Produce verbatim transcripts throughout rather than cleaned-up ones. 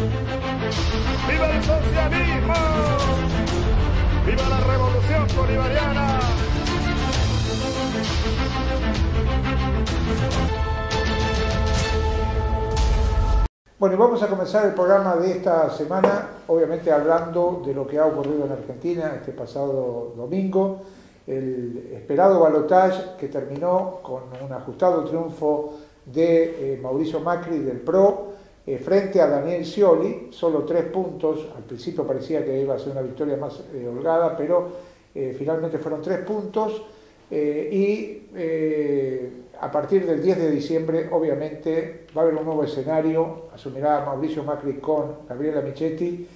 ¡Viva el socialismo! ¡Viva la revolución bolivariana! Bueno, y vamos a comenzar el programa de esta semana, obviamente hablando de lo que ha ocurrido en Argentina este pasado domingo, el esperado balotaje que terminó con un ajustado triunfo de eh, Mauricio Macri del P R O eh, frente a Daniel Scioli, solo tres puntos. Al principio parecía que iba a ser una victoria más eh, holgada, pero eh, finalmente fueron tres puntos eh, y eh, a partir del diez de diciembre obviamente va a haber un nuevo escenario. Asumirá Mauricio Macri con Gabriela Michetti.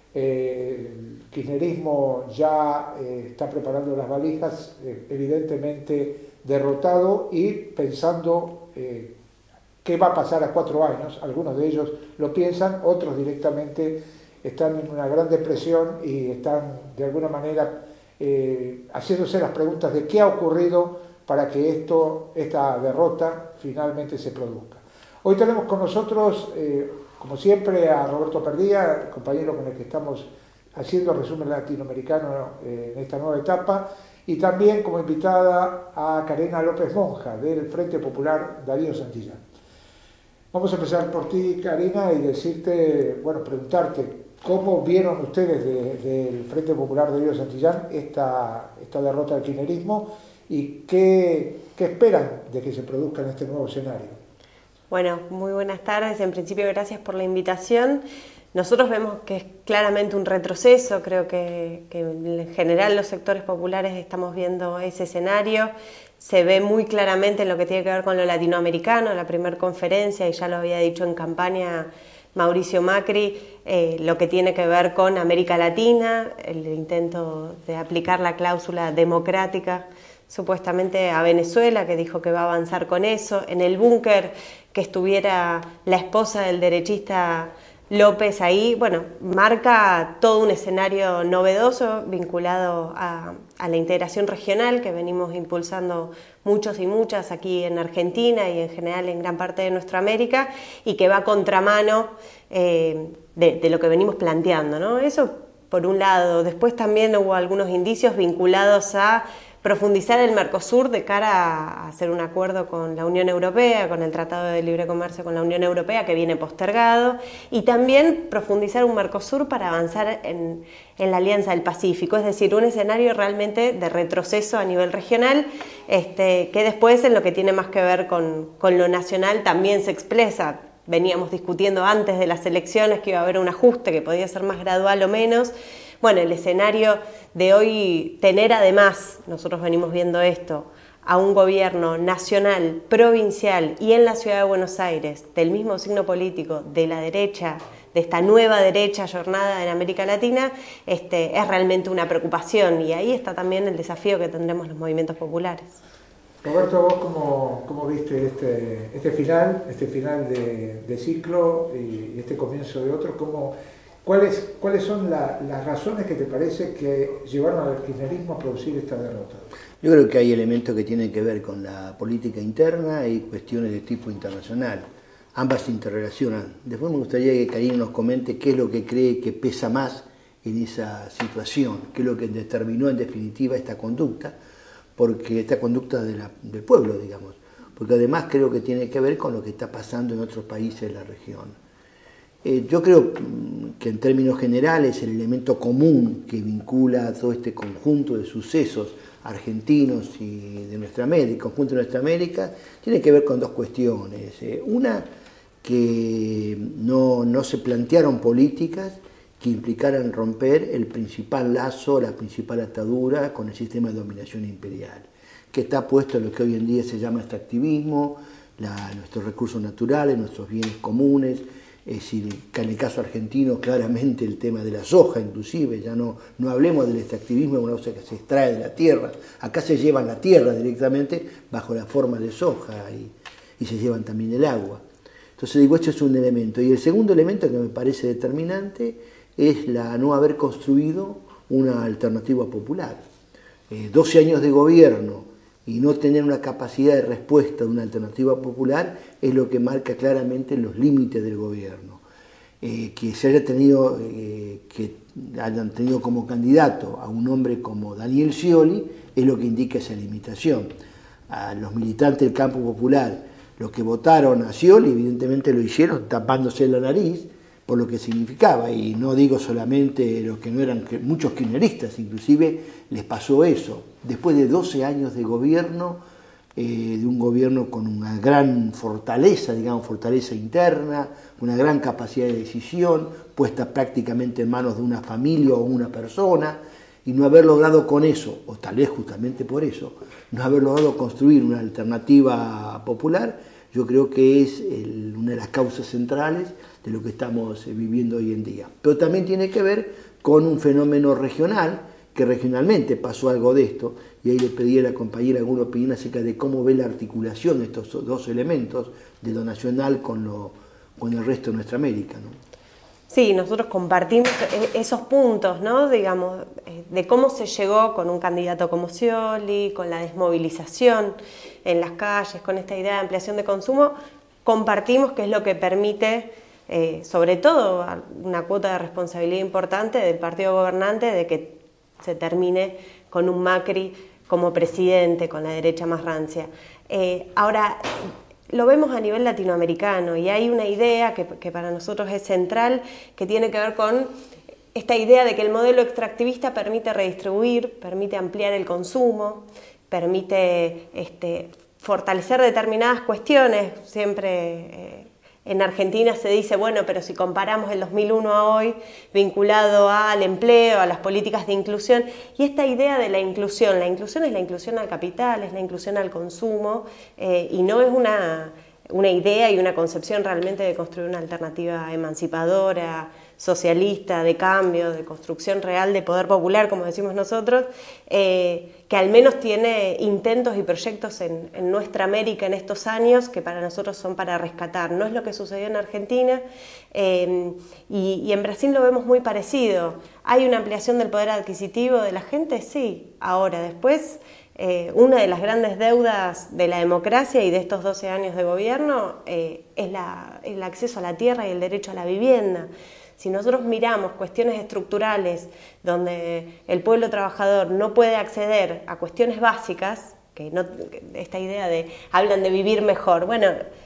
Eh, el kirchnerismo ya eh, está preparando las valijas, eh, evidentemente derrotado y pensando eh, qué va a pasar a cuatro años. Algunos de ellos lo piensan, otros directamente están en una gran depresión y están de alguna manera eh, haciéndose las preguntas de qué ha ocurrido para que esto, esta derrota finalmente se produzca. Hoy tenemos con nosotros, eh, como siempre, a Roberto Perdía, el compañero con el que estamos haciendo resumen latinoamericano eh, en esta nueva etapa, y también como invitada a Karina López Monja, del Frente Popular Darío Santillán. Vamos a empezar por ti, Karina, y decirte, bueno, preguntarte, ¿cómo vieron ustedes del de, de Frente Popular Darío Santillán esta, esta derrota del kirchnerismo y qué, qué esperan de que se produzca en este nuevo escenario? Bueno, muy buenas tardes. En principio, gracias por la invitación. Nosotros vemos que es claramente un retroceso. Creo que, que en general los sectores populares estamos viendo ese escenario. Se ve muy claramente en lo que tiene que ver con lo latinoamericano, la primera conferencia, y ya lo había dicho en campaña Mauricio Macri, eh, lo que tiene que ver con América Latina, el intento de aplicar la cláusula democrática supuestamente a Venezuela, que dijo que va a avanzar con eso. En el búnker, que estuviera la esposa del derechista López ahí, bueno, marca todo un escenario novedoso vinculado a, a la integración regional que venimos impulsando muchos y muchas aquí en Argentina y en general en gran parte de nuestra América, y que va a contramano eh, de, de lo que venimos planteando, ¿no? Eso por un lado. Después también hubo algunos indicios vinculados a profundizar el Mercosur de cara a hacer un acuerdo con la Unión Europea, con el Tratado de Libre Comercio con la Unión Europea, que viene postergado, y también profundizar un Mercosur para avanzar en, en la Alianza del Pacífico, es decir, un escenario realmente de retroceso a nivel regional, este, que después en lo que tiene más que ver con, con lo nacional también se expresa. Veníamos discutiendo antes de las elecciones que iba a haber un ajuste que podía ser más gradual o menos. Bueno, el escenario de hoy, tener además, nosotros venimos viendo esto, a un gobierno nacional, provincial y en la ciudad de Buenos Aires, del mismo signo político, de la derecha, de esta nueva derecha ayornada en América Latina, este, es realmente una preocupación, y ahí está también el desafío que tendremos los movimientos populares. Roberto, ¿vos cómo, cómo viste este, este final, este final de, de ciclo y este comienzo de otro? ¿Cómo, cuáles, ¿Cuáles son la, las razones que te parece que llevaron al kirchnerismo a producir esta derrota? Yo creo que hay elementos que tienen que ver con la política interna y cuestiones de tipo internacional. Ambas se interrelacionan. Después me gustaría que Karina nos comente qué es lo que cree que pesa más en esa situación, qué es lo que determinó en definitiva esta conducta, porque esta conducta de la, del pueblo, digamos, porque además creo que tiene que ver con lo que está pasando en otros países de la región. Eh, yo creo que en términos generales el elemento común que vincula a todo este conjunto de sucesos argentinos y de nuestra América, conjunto de nuestra América, tiene que ver con dos cuestiones. Eh, una, que no, no se plantearon políticas que implicaran romper el principal lazo, la principal atadura con el sistema de dominación imperial, que está puesto en lo que hoy en día se llama extractivismo, la, nuestros recursos naturales, nuestros bienes comunes. Es decir, que en el caso argentino claramente el tema de la soja inclusive, ya no, no hablemos del extractivismo, una cosa que se extrae de la tierra, acá se llevan la tierra directamente bajo la forma de soja y, y se llevan también el agua. Entonces digo, este es un elemento. Y el segundo elemento que me parece determinante es la no haber construido una alternativa popular. Eh, doce años de gobierno y no tener una capacidad de respuesta de una alternativa popular es lo que marca claramente los límites del gobierno. eh, que se haya tenido, eh, que hayan tenido como candidato a un hombre como Daniel Scioli, es lo que indica esa limitación. A los militantes del campo popular, los que votaron a Scioli, evidentemente lo hicieron tapándose la nariz por lo que significaba, y no digo solamente los que no eran, muchos kirchneristas inclusive les pasó eso. Después de doce años de gobierno, eh, de un gobierno con una gran fortaleza, digamos, fortaleza interna, una gran capacidad de decisión, puesta prácticamente en manos de una familia o una persona, y no haber logrado con eso, o tal vez justamente por eso, no haber logrado construir una alternativa popular, yo creo que es el, una de las causas centrales de lo que estamos viviendo hoy en día. Pero también tiene que ver con un fenómeno regional, que regionalmente pasó algo de esto, y ahí le pedí a la compañera alguna opinión acerca de cómo ve la articulación de estos dos elementos, de lo nacional con, lo, con el resto de nuestra América, ¿no? Sí, nosotros compartimos esos puntos, ¿no? Digamos, de cómo se llegó con un candidato como Scioli, con la desmovilización en las calles, con esta idea de ampliación de consumo, compartimos que es lo que permite, eh, sobre todo, una cuota de responsabilidad importante del partido gobernante de que se termine con un Macri como presidente, con la derecha más rancia. Eh, ahora, lo vemos a nivel latinoamericano y hay una idea que, que para nosotros es central, que tiene que ver con esta idea de que el modelo extractivista permite redistribuir, permite ampliar el consumo, permite este, fortalecer determinadas cuestiones. Siempre eh, en Argentina se dice, bueno, pero si comparamos el dos mil uno a hoy, vinculado al empleo, a las políticas de inclusión, y esta idea de la inclusión, la inclusión es la inclusión al capital, es la inclusión al consumo, eh, y no es una, una idea y una concepción realmente de construir una alternativa emancipadora, socialista, de cambio, de construcción real de poder popular, como decimos nosotros, eh, que al menos tiene intentos y proyectos en, en nuestra América en estos años que para nosotros son para rescatar. No es lo que sucedió en Argentina, eh, y, y en Brasil lo vemos muy parecido. ¿Hay una ampliación del poder adquisitivo de la gente? Sí. Ahora, después, eh, una de las grandes deudas de la democracia y de estos doce años de gobierno eh, es la, el acceso a la tierra y el derecho a la vivienda. Si nosotros miramos cuestiones estructurales donde el pueblo trabajador no puede acceder a cuestiones básicas, que no, esta idea de hablan de vivir mejor, bueno,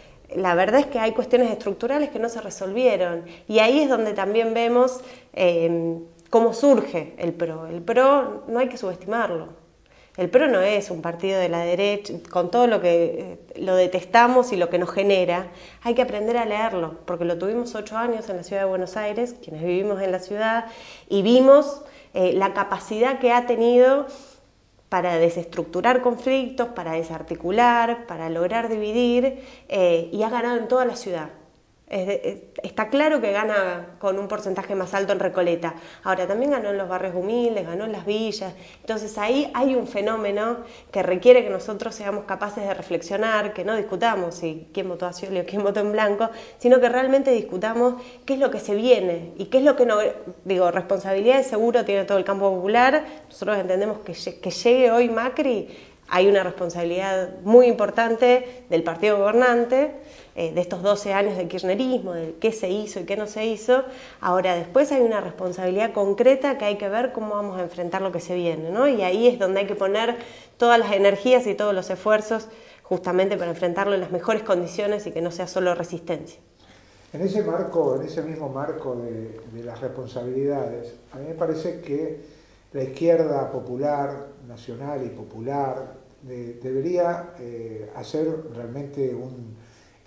la verdad es que hay cuestiones estructurales que no se resolvieron, y ahí es donde también vemos eh, cómo surge el PRO. El PRO no hay que subestimarlo. El PRO no es un partido de la derecha, con todo lo que eh, lo detestamos y lo que nos genera, hay que aprender a leerlo, porque lo tuvimos ocho años en la ciudad de Buenos Aires, quienes vivimos en la ciudad, y vimos eh, la capacidad que ha tenido para desestructurar conflictos, para desarticular, para lograr dividir, eh, y ha ganado en toda la ciudad. Es de, es, está claro que gana con un porcentaje más alto en Recoleta. Ahora, también ganó en los barrios humildes, ganó en las villas. Entonces ahí hay un fenómeno que requiere que nosotros seamos capaces de reflexionar, que no discutamos si quién votó a Scioli o quién votó en blanco, sino que realmente discutamos qué es lo que se viene y qué es lo que no... Digo, responsabilidades seguro tiene todo el campo popular. Nosotros entendemos que, que llegue hoy Macri, hay una responsabilidad muy importante del partido gobernante, eh, de estos doce años de kirchnerismo, de qué se hizo y qué no se hizo. Ahora, después hay una responsabilidad concreta que hay que ver cómo vamos a enfrentar lo que se viene, ¿no? Y ahí es donde hay que poner todas las energías y todos los esfuerzos justamente para enfrentarlo en las mejores condiciones y que no sea solo resistencia. En ese marco, en ese mismo marco de, de las responsabilidades, a mí me parece que la izquierda popular, nacional y popular, de, debería eh, hacer realmente un,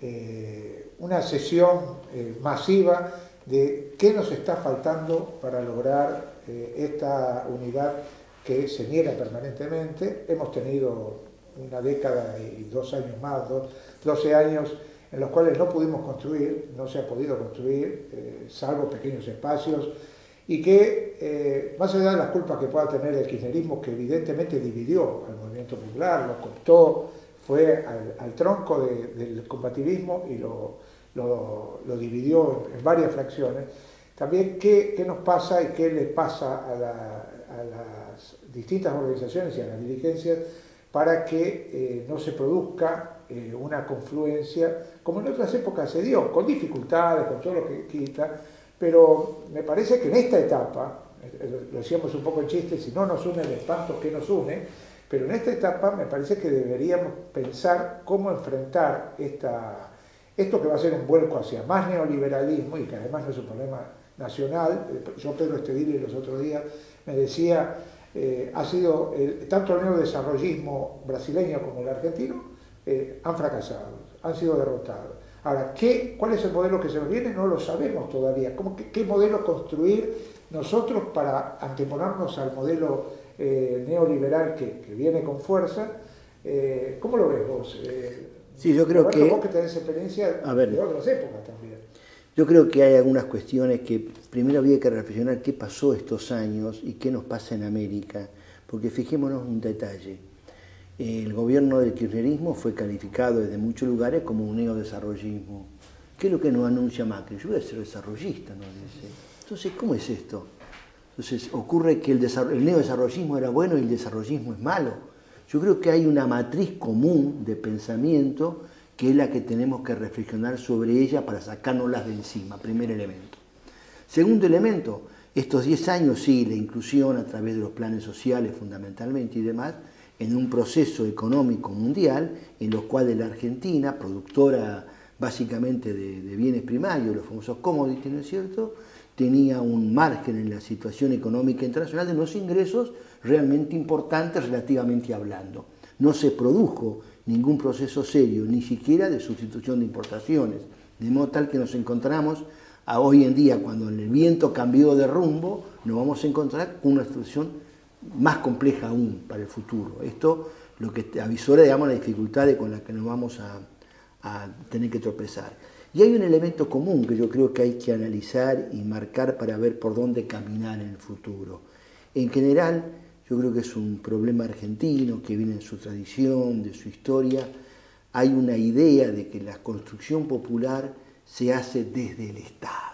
eh, una sesión eh, masiva de qué nos está faltando para lograr eh, esta unidad que se niega permanentemente. Hemos tenido una década y dos años más, dos, doce años en los cuales no pudimos construir, no se ha podido construir, eh, salvo pequeños espacios, y que, eh, más allá de las culpas que pueda tener el kirchnerismo, que evidentemente dividió al movimiento popular, lo cooptó, fue al, al tronco de, del combativismo y lo, lo, lo dividió en, en varias fracciones, también qué, qué nos pasa y qué les pasa a, la, a las distintas organizaciones y a las dirigencias para que eh, no se produzca eh, una confluencia, como en otras épocas se dio, con dificultades, con todo lo que quita, pero me parece que en esta etapa, lo decíamos un poco en chiste, si no nos une el espanto, ¿qué nos une? Pero en esta etapa me parece que deberíamos pensar cómo enfrentar esta, esto que va a ser un vuelco hacia más neoliberalismo y que además no es un problema nacional. Yo, Pedro Estedilli, los otros días me decía, eh, ha sido el, tanto el neodesarrollismo brasileño como el argentino eh, han fracasado, han sido derrotados. Ahora, ¿qué, ¿cuál es el modelo que se nos viene? No lo sabemos todavía. ¿Cómo, qué, ¿Qué modelo construir nosotros para anteponernos al modelo eh, neoliberal que, que viene con fuerza? Eh, ¿Cómo lo ves vos? Eh, sí, yo creo Roberto, que... vos que tenés experiencia a ver, de otras épocas también. Yo creo que hay algunas cuestiones que primero había que reflexionar qué pasó estos años y qué nos pasa en América, porque fijémonos un detalle. El gobierno del kirchnerismo fue calificado desde muchos lugares como un neodesarrollismo. ¿Qué es lo que nos anuncia Macri? Yo voy a ser desarrollista, nos dice. Entonces, ¿cómo es esto? Entonces, ocurre que el, el neodesarrollismo era bueno y el desarrollismo es malo. Yo creo que hay una matriz común de pensamiento que es la que tenemos que reflexionar sobre ella para sacárnoslas de encima, primer elemento. Segundo elemento, estos diez años, sí, la inclusión a través de los planes sociales fundamentalmente y demás, en un proceso económico mundial en los cuales la Argentina, productora básicamente de, de bienes primarios, los famosos commodities, ¿no es cierto?, tenía un margen en la situación económica internacional de unos ingresos realmente importantes relativamente hablando. No se produjo ningún proceso serio, ni siquiera de sustitución de importaciones, de modo tal que nos encontramos a hoy en día, cuando el viento cambió de rumbo, nos vamos a encontrar con una situación más compleja aún para el futuro. Esto lo que avisora, digamos, la dificultad con la que nos vamos a, a tener que tropezar. Y hay un elemento común que yo creo que hay que analizar y marcar para ver por dónde caminar en el futuro. En general, yo creo que es un problema argentino que viene de su tradición, de su historia. Hay una idea de que la construcción popular se hace desde el Estado.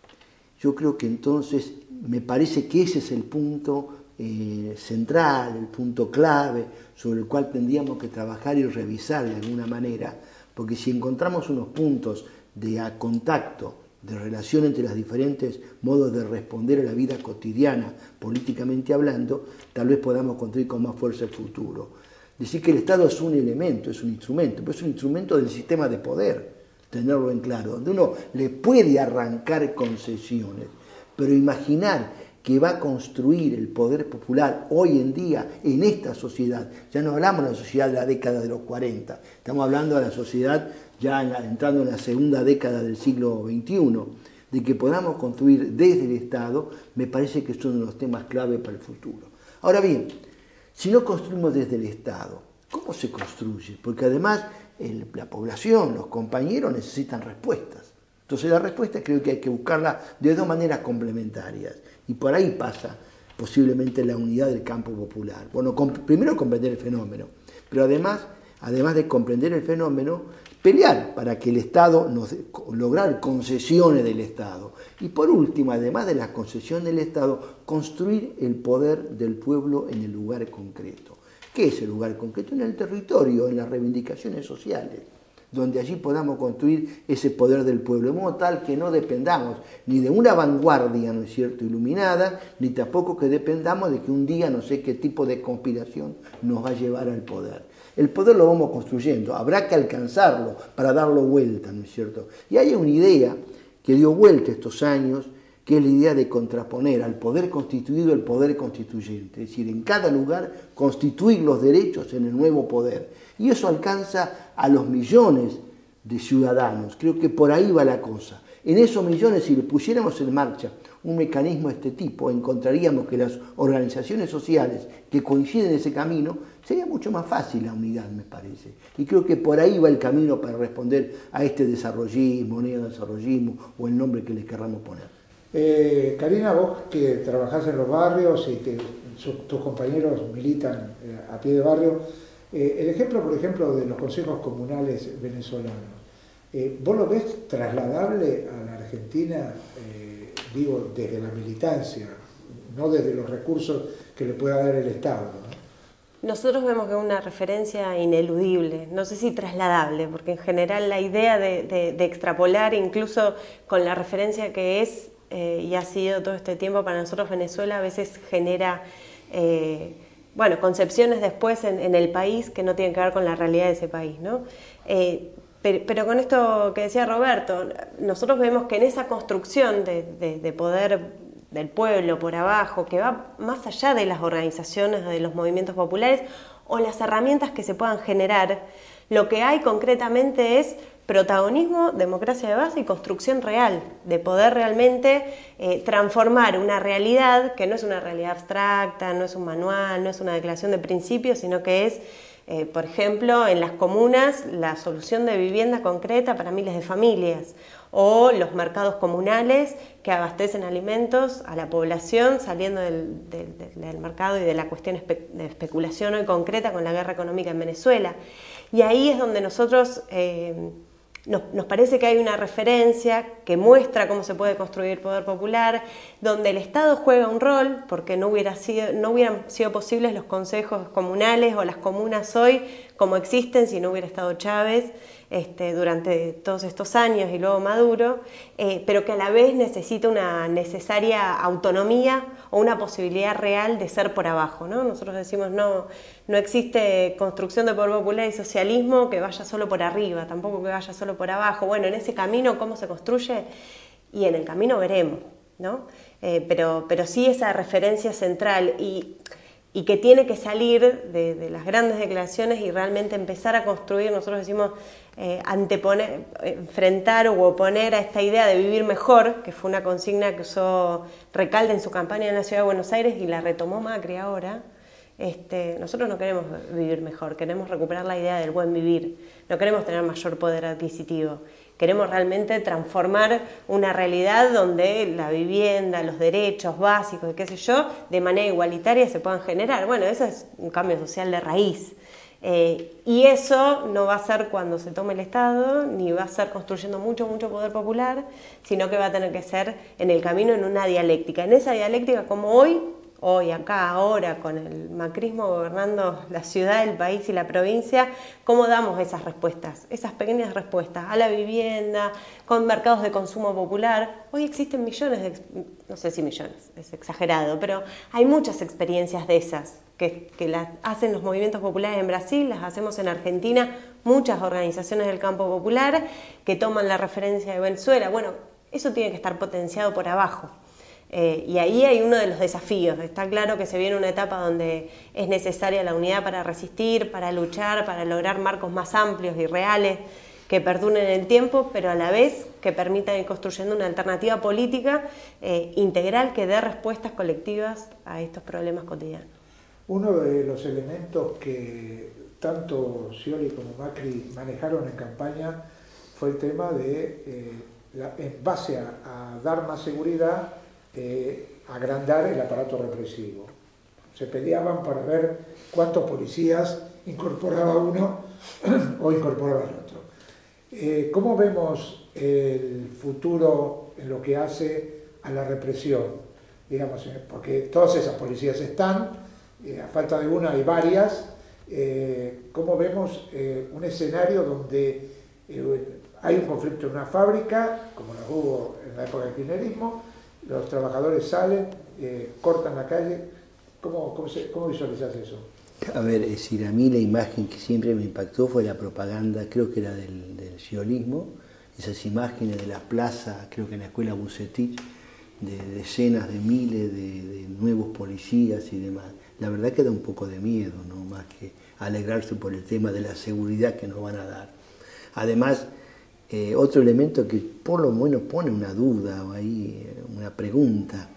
Yo creo que entonces me parece que ese es el punto eh, central, el punto clave sobre el cual tendríamos que trabajar y revisar de alguna manera, porque si encontramos unos puntos de a contacto, de relación entre los diferentes modos de responder a la vida cotidiana, políticamente hablando, tal vez podamos construir con más fuerza el futuro. Decir que el Estado es un elemento, es un instrumento, pero es un instrumento del sistema de poder, tenerlo en claro, donde uno le puede arrancar concesiones, pero imaginar que va a construir el poder popular hoy en día en esta sociedad, ya no hablamos de la sociedad de la década de los cuarenta, estamos hablando de la sociedad ya en la, entrando en la segunda década del siglo veintiuno, de que podamos construir desde el Estado, me parece que son los temas clave para el futuro. Ahora bien, si no construimos desde el Estado, ¿cómo se construye? Porque además el, la población, los compañeros necesitan respuestas. Entonces la respuesta creo que hay que buscarla de dos maneras complementarias. Y por ahí pasa posiblemente la unidad del campo popular. Bueno, primero comprender el fenómeno, pero además, además de comprender el fenómeno, pelear para que el Estado nos lograr concesiones del Estado. Y por último, además de las concesiones del Estado, construir el poder del pueblo en el lugar concreto. ¿Qué es el lugar concreto? En el territorio, en las reivindicaciones sociales, donde allí podamos construir ese poder del pueblo, de modo tal que no dependamos ni de una vanguardia, ¿no es cierto?, iluminada, ni tampoco que dependamos de que un día no sé qué tipo de conspiración nos va a llevar al poder. El poder lo vamos construyendo, habrá que alcanzarlo para darlo vuelta, ¿no es cierto? Y hay una idea que dio vuelta estos años, que es la idea de contraponer al poder constituido el poder constituyente, es decir, en cada lugar constituir los derechos en el nuevo poder. Y eso alcanza a los millones de ciudadanos, creo que por ahí va la cosa. En esos millones, si le pusiéramos en marcha un mecanismo de este tipo, encontraríamos que las organizaciones sociales que coinciden en ese camino, sería mucho más fácil la unidad, me parece. Y creo que por ahí va el camino para responder a este desarrollismo, neodesarrollismo o el nombre que le querramos poner. Eh, Karina, vos que trabajás en los barrios y que su, tus compañeros militan eh, a pie de barrio, eh, el ejemplo, por ejemplo, de los consejos comunales venezolanos, eh, ¿vos lo ves trasladable a la Argentina, eh, digo, desde la militancia, no desde los recursos que le pueda dar el Estado, ¿no? Nosotros vemos que es una referencia ineludible, no sé si trasladable, porque en general la idea de, de, de extrapolar, incluso con la referencia que es eh, y ha sido todo este tiempo para nosotros. Venezuela a veces genera eh, bueno, concepciones después en, en el país que no tienen que ver con la realidad de ese país, ¿no? Eh, pero, pero con esto que decía Roberto, nosotros vemos que en esa construcción de, de, de poder del pueblo por abajo, que va más allá de las organizaciones, de los movimientos populares o las herramientas que se puedan generar, lo que hay concretamente es protagonismo, democracia de base y construcción real, de poder realmente eh, transformar una realidad que no es una realidad abstracta, no es un manual, no es una declaración de principios, sino que es, eh, por ejemplo, en las comunas, la solución de vivienda concreta para miles de familias, o los mercados comunales que abastecen alimentos a la población saliendo del, del, del mercado y de la cuestión espe de especulación hoy concreta con la guerra económica en Venezuela. Y ahí es donde nosotros eh, nos, nos parece que hay una referencia que muestra cómo se puede construir poder popular, donde el Estado juega un rol, porque no, hubiera sido, no hubieran sido posibles los consejos comunales o las comunas hoy como existen si no hubiera estado Chávez este, durante todos estos años y luego Maduro, eh, pero que a la vez necesita una necesaria autonomía o una posibilidad real de ser por abajo, ¿no? Nosotros decimos no, no existe construcción de poder popular y socialismo que vaya solo por arriba, tampoco que vaya solo por abajo. Bueno, en ese camino, ¿cómo se construye? Y en el camino veremos, ¿no? Eh, pero, pero sí esa referencia central y, y que tiene que salir de, de las grandes declaraciones y realmente empezar a construir, nosotros decimos, eh, anteponer, enfrentar o oponer a esta idea de vivir mejor, que fue una consigna que usó Recalde en su campaña en la Ciudad de Buenos Aires y la retomó Macri ahora. Este, nosotros no queremos vivir mejor, queremos recuperar la idea del buen vivir, no queremos tener mayor poder adquisitivo. Queremos realmente transformar una realidad donde la vivienda, los derechos básicos, qué sé yo, de manera igualitaria se puedan generar. Bueno, eso es un cambio social de raíz. Eh, y eso no va a ser cuando se tome el Estado, ni va a ser construyendo mucho, mucho poder popular, sino que va a tener que ser en el camino, en una dialéctica. En esa dialéctica, como hoy, hoy, acá, ahora, con el macrismo gobernando la ciudad, el país y la provincia, ¿cómo damos esas respuestas? Esas pequeñas respuestas a la vivienda, con mercados de consumo popular. Hoy existen millones de, no sé si millones, es exagerado, pero hay muchas experiencias de esas que, que las hacen los movimientos populares en Brasil, las hacemos en Argentina, muchas organizaciones del campo popular que toman la referencia de Venezuela. Bueno, eso tiene que estar potenciado por abajo. Eh, y ahí hay uno de los desafíos. Está claro que se viene una etapa donde es necesaria la unidad para resistir, para luchar, para lograr marcos más amplios y reales que perduren en el tiempo, pero a la vez que permitan ir construyendo una alternativa política eh, integral que dé respuestas colectivas a estos problemas cotidianos. Uno de los elementos que tanto Scioli como Macri manejaron en campaña fue el tema de, eh, la, en base a, a dar más seguridad, Eh, agrandar el aparato represivo. Se peleaban para ver cuántos policías incorporaba uno o incorporaba el otro. Eh, ¿Cómo vemos el futuro en lo que hace a la represión? Digamos, porque todas esas policías están, eh, a falta de una hay varias. Eh, ¿Cómo vemos eh, un escenario donde eh, hay un conflicto en una fábrica, como lo hubo en la época del kirchnerismo? Los trabajadores salen, eh, cortan la calle. ¿Cómo, cómo, se, ¿Cómo visualizas eso? A ver, es decir, a mí la imagen que siempre me impactó fue la propaganda, creo que era del, del sciolismo, esas imágenes de la plaza, creo que en la escuela Bucetich, de decenas de miles de, de nuevos policías y demás. La verdad que da un poco de miedo, ¿no? Más que alegrarse por el tema de la seguridad que nos van a dar. Además, Eh, otro elemento que por lo menos pone una duda o ahí una pregunta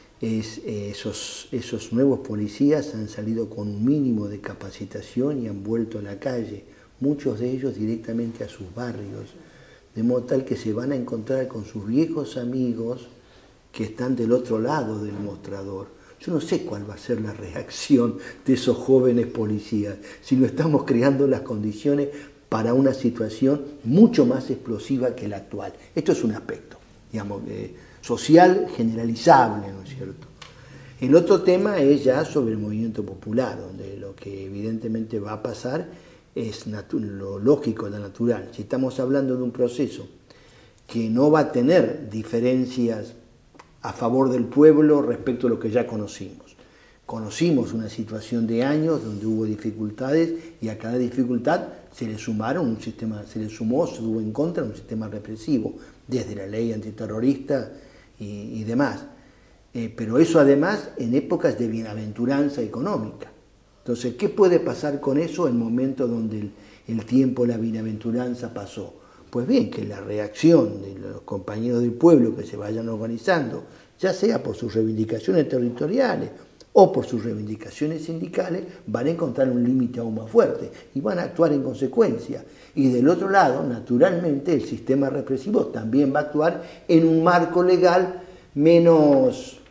es eh, esos, esos nuevos policías han salido con un mínimo de capacitación y han vuelto a la calle, muchos de ellos directamente a sus barrios, de modo tal que se van a encontrar con sus viejos amigos que están del otro lado del mostrador. Yo no sé cuál va a ser la reacción de esos jóvenes policías, si no estamos creando las condiciones para una situación mucho más explosiva que la actual. Esto es un aspecto, digamos, eh, social generalizable, ¿no es cierto? El otro tema es ya sobre el movimiento popular, donde lo que evidentemente va a pasar es lo lógico, lo natural. Si estamos hablando de un proceso que no va a tener diferencias a favor del pueblo respecto a lo que ya conocimos. Conocimos una situación de años donde hubo dificultades y a cada dificultad se le sumaron un sistema, se le sumó, se tuvo en contra un sistema represivo, desde la ley antiterrorista y, y demás. Eh, pero eso además en épocas de bienaventuranza económica. Entonces, ¿qué puede pasar con eso en momentos donde el, el tiempo, la bienaventuranza pasó? Pues bien, que la reacción de los compañeros del pueblo que se vayan organizando, ya sea por sus reivindicaciones territoriales o por sus reivindicaciones sindicales, van a encontrar un límite aún más fuerte y van a actuar en consecuencia. Y del otro lado, naturalmente, el sistema represivo también va a actuar en un marco legal menos,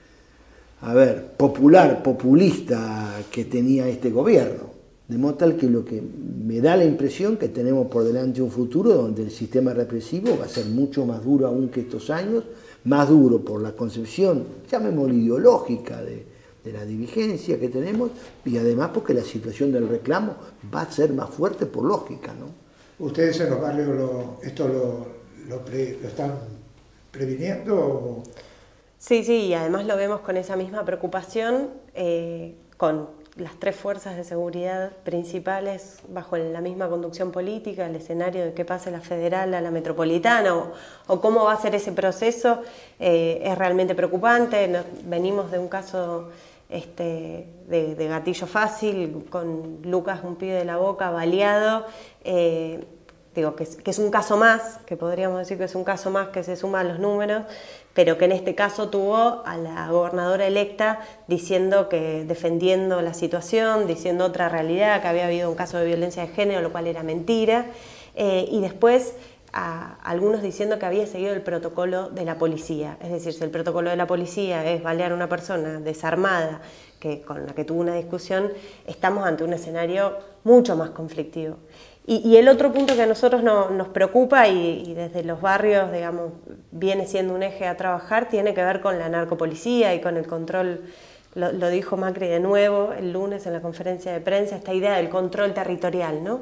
a ver, popular, populista que tenía este gobierno. De modo tal que lo que me da la impresión que tenemos por delante un futuro donde el sistema represivo va a ser mucho más duro aún que estos años, más duro por la concepción, llamémoslo ideológica, de, de la dirigencia que tenemos, y además porque la situación del reclamo va a ser más fuerte por lógica, ¿no? ¿Ustedes en los barrios lo, esto lo, lo, pre, lo están previniendo? O... Sí, sí, y además lo vemos con esa misma preocupación, eh, con las tres fuerzas de seguridad principales bajo la misma conducción política, el escenario de qué pase la federal a la metropolitana o, o cómo va a ser ese proceso eh, es realmente preocupante. Nos, venimos de un caso este, de, de gatillo fácil con Lucas, un pibe de La Boca, baleado. Eh, digo que es, que es un caso más, que podríamos decir que es un caso más que se suma a los números, pero que en este caso tuvo a la gobernadora electa diciendo que, defendiendo la situación, diciendo otra realidad, que había habido un caso de violencia de género, lo cual era mentira, eh, y después a algunos diciendo que había seguido el protocolo de la policía. Es decir, si el protocolo de la policía es balear a una persona desarmada, que, con la que tuvo una discusión, estamos ante un escenario mucho más conflictivo. Y, y el otro punto que a nosotros no, nos preocupa y, y desde los barrios, digamos, viene siendo un eje a trabajar, tiene que ver con la narcopolicía y con el control, lo, lo dijo Macri de nuevo el lunes en la conferencia de prensa, esta idea del control territorial, ¿no?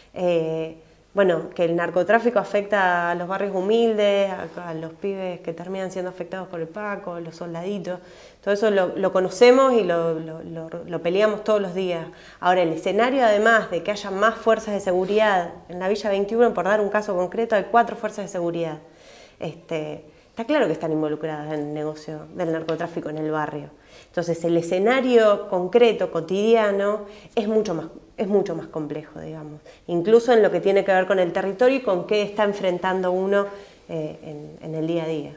Eh, bueno, que el narcotráfico afecta a los barrios humildes, a, a los pibes que terminan siendo afectados por el Paco, los soldaditos, todo eso lo, lo conocemos y lo, lo, lo, lo peleamos todos los días. Ahora, el escenario, además de que haya más fuerzas de seguridad, en la Villa veintiuno, por dar un caso concreto, hay cuatro fuerzas de seguridad. Este, está claro que están involucradas en el negocio del narcotráfico en el barrio. Entonces, el escenario concreto, cotidiano, es mucho más, es mucho más complejo, digamos. Incluso en lo que tiene que ver con el territorio y con qué está enfrentando uno eh, en, en el día a día.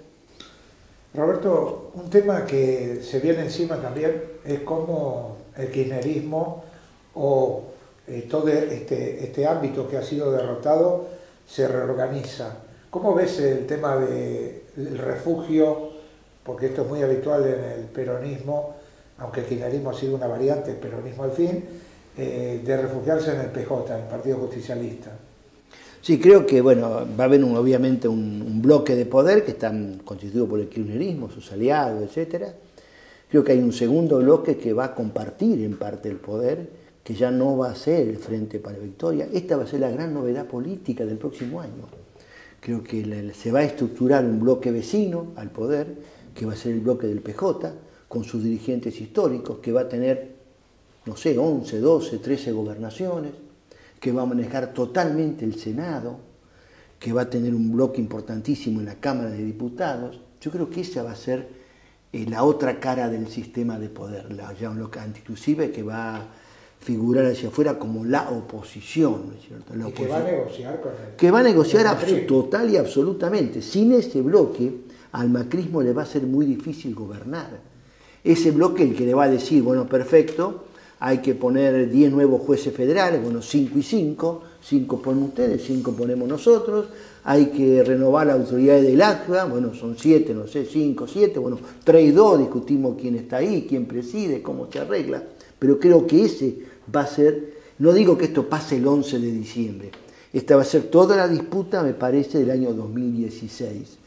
Roberto, un tema que se viene encima también es cómo el kirchnerismo o eh, todo este, este ámbito que ha sido derrotado se reorganiza. ¿Cómo ves el tema del refugio? Porque esto es muy habitual en el peronismo, aunque el kirchnerismo ha sido una variante, el peronismo al fin, eh, de refugiarse en el P J, en el Partido Justicialista. Sí, creo que bueno, va a haber un, obviamente un, un bloque de poder que está constituido por el kirchnerismo, sus aliados, etcétera. Creo que hay un segundo bloque que va a compartir en parte el poder, que ya no va a ser el Frente para la Victoria. Esta va a ser la gran novedad política del próximo año. Creo que la, se va a estructurar un bloque vecino al poder, que va a ser el bloque del P J, con sus dirigentes históricos, que va a tener, no sé, once, doce, trece gobernaciones, que va a manejar totalmente el Senado, que va a tener un bloque importantísimo en la Cámara de Diputados. Yo creo que esa va a ser eh, la otra cara del sistema de poder, la, ya un bloque, inclusive que va a figurar hacia afuera como la oposición, ¿no es cierto? La y oposición, que va a negociar con el... Que va a negociar total y absolutamente. Sin ese bloque, al macrismo le va a ser muy difícil gobernar. Ese bloque el que le va a decir, bueno, perfecto, hay que poner diez nuevos jueces federales, bueno, cinco y cinco, cinco ponen ustedes, cinco ponemos nosotros, hay que renovar la autoridad del A C B A, bueno, son siete, no sé, cinco, siete, bueno, tres y dos, discutimos quién está ahí, quién preside, cómo se arregla, pero creo que ese va a ser, no digo que esto pase el once de diciembre, esta va a ser toda la disputa, me parece, del año dos mil dieciséis.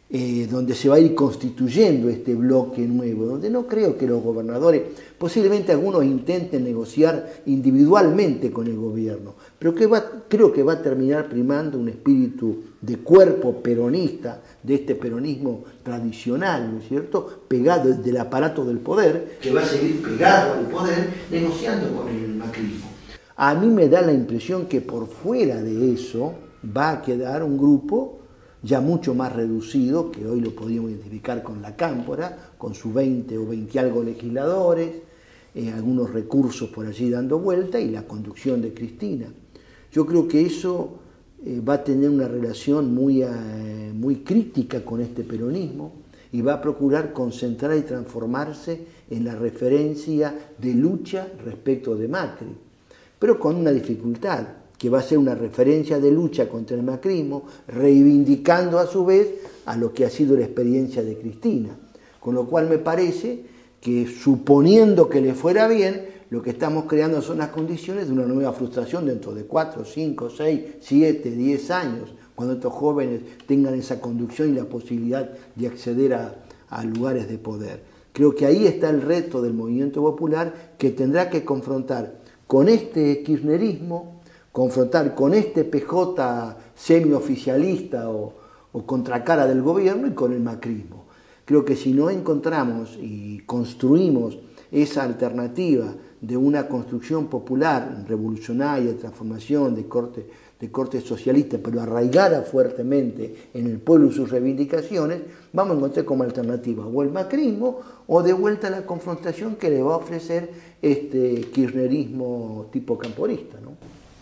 eh, donde se va a ir constituyendo este bloque nuevo, donde no creo que los gobernadores, posiblemente algunos intenten negociar individualmente con el gobierno, pero que va, creo que va a terminar primando un espíritu de cuerpo peronista, de este peronismo tradicional, ¿no es cierto?, pegado del aparato del poder, que va a seguir pegado al poder, negociando con el macrismo. A mí me da la impresión que por fuera de eso va a quedar un grupo ya mucho más reducido, que hoy lo podríamos identificar con la Cámpora, con sus veinte o veinte algo legisladores, eh, algunos recursos por allí dando vuelta y la conducción de Cristina. Yo creo que eso eh, va a tener una relación muy, eh, muy crítica con este peronismo y va a procurar concentrar y transformarse en la referencia de lucha respecto de Macri, pero con una dificultad, que va a ser una referencia de lucha contra el macrismo, reivindicando a su vez a lo que ha sido la experiencia de Cristina. Con lo cual me parece que, suponiendo que le fuera bien, lo que estamos creando son las condiciones de una nueva frustración dentro de cuatro, cinco, seis, siete, diez años, cuando estos jóvenes tengan esa conducción y la posibilidad de acceder a, a lugares de poder. Creo que ahí está el reto del movimiento popular, que tendrá que confrontar con este kirchnerismo, confrontar con este P J semioficialista o, o contracara del gobierno y con el macrismo. Creo que si no encontramos y construimos esa alternativa de una construcción popular, revolucionaria, de transformación, de corte, de corte socialista, pero arraigada fuertemente en el pueblo y sus reivindicaciones, vamos a encontrar como alternativa o el macrismo o de vuelta a la confrontación que le va a ofrecer este kirchnerismo tipo camporista, ¿no?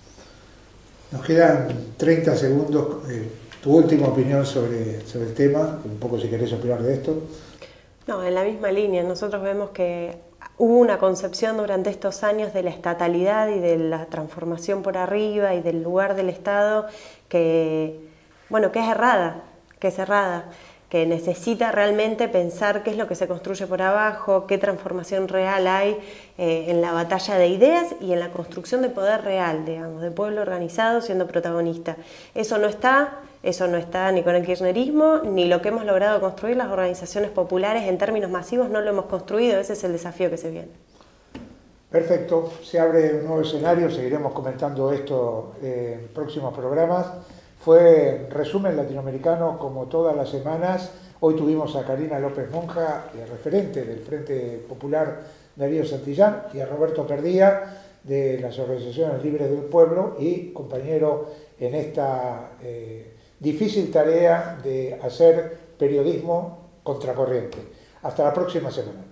Nos quedan treinta segundos. Eh, tu última opinión sobre, sobre el tema, un poco si querés opinar de esto. No, en la misma línea. Nosotros vemos que hubo una concepción durante estos años de la estatalidad y de la transformación por arriba y del lugar del Estado que, bueno, que es errada, que es errada, que necesita realmente pensar qué es lo que se construye por abajo, qué transformación real hay eh, en la batalla de ideas y en la construcción de poder real, digamos, de pueblo organizado siendo protagonista. Eso no está, eso no está ni con el kirchnerismo, ni lo que hemos logrado construir las organizaciones populares en términos masivos no lo hemos construido, ese es el desafío que se viene. Perfecto, se abre un nuevo escenario, seguiremos comentando esto en próximos programas. Fue Resumen Latinoamericano como todas las semanas. Hoy tuvimos a Karina López Monja, referente del Frente Popular Darío Santillán, y a Roberto Perdía, de las Organizaciones Libres del Pueblo, y compañero en esta eh, difícil tarea de hacer periodismo contracorriente. Hasta la próxima semana.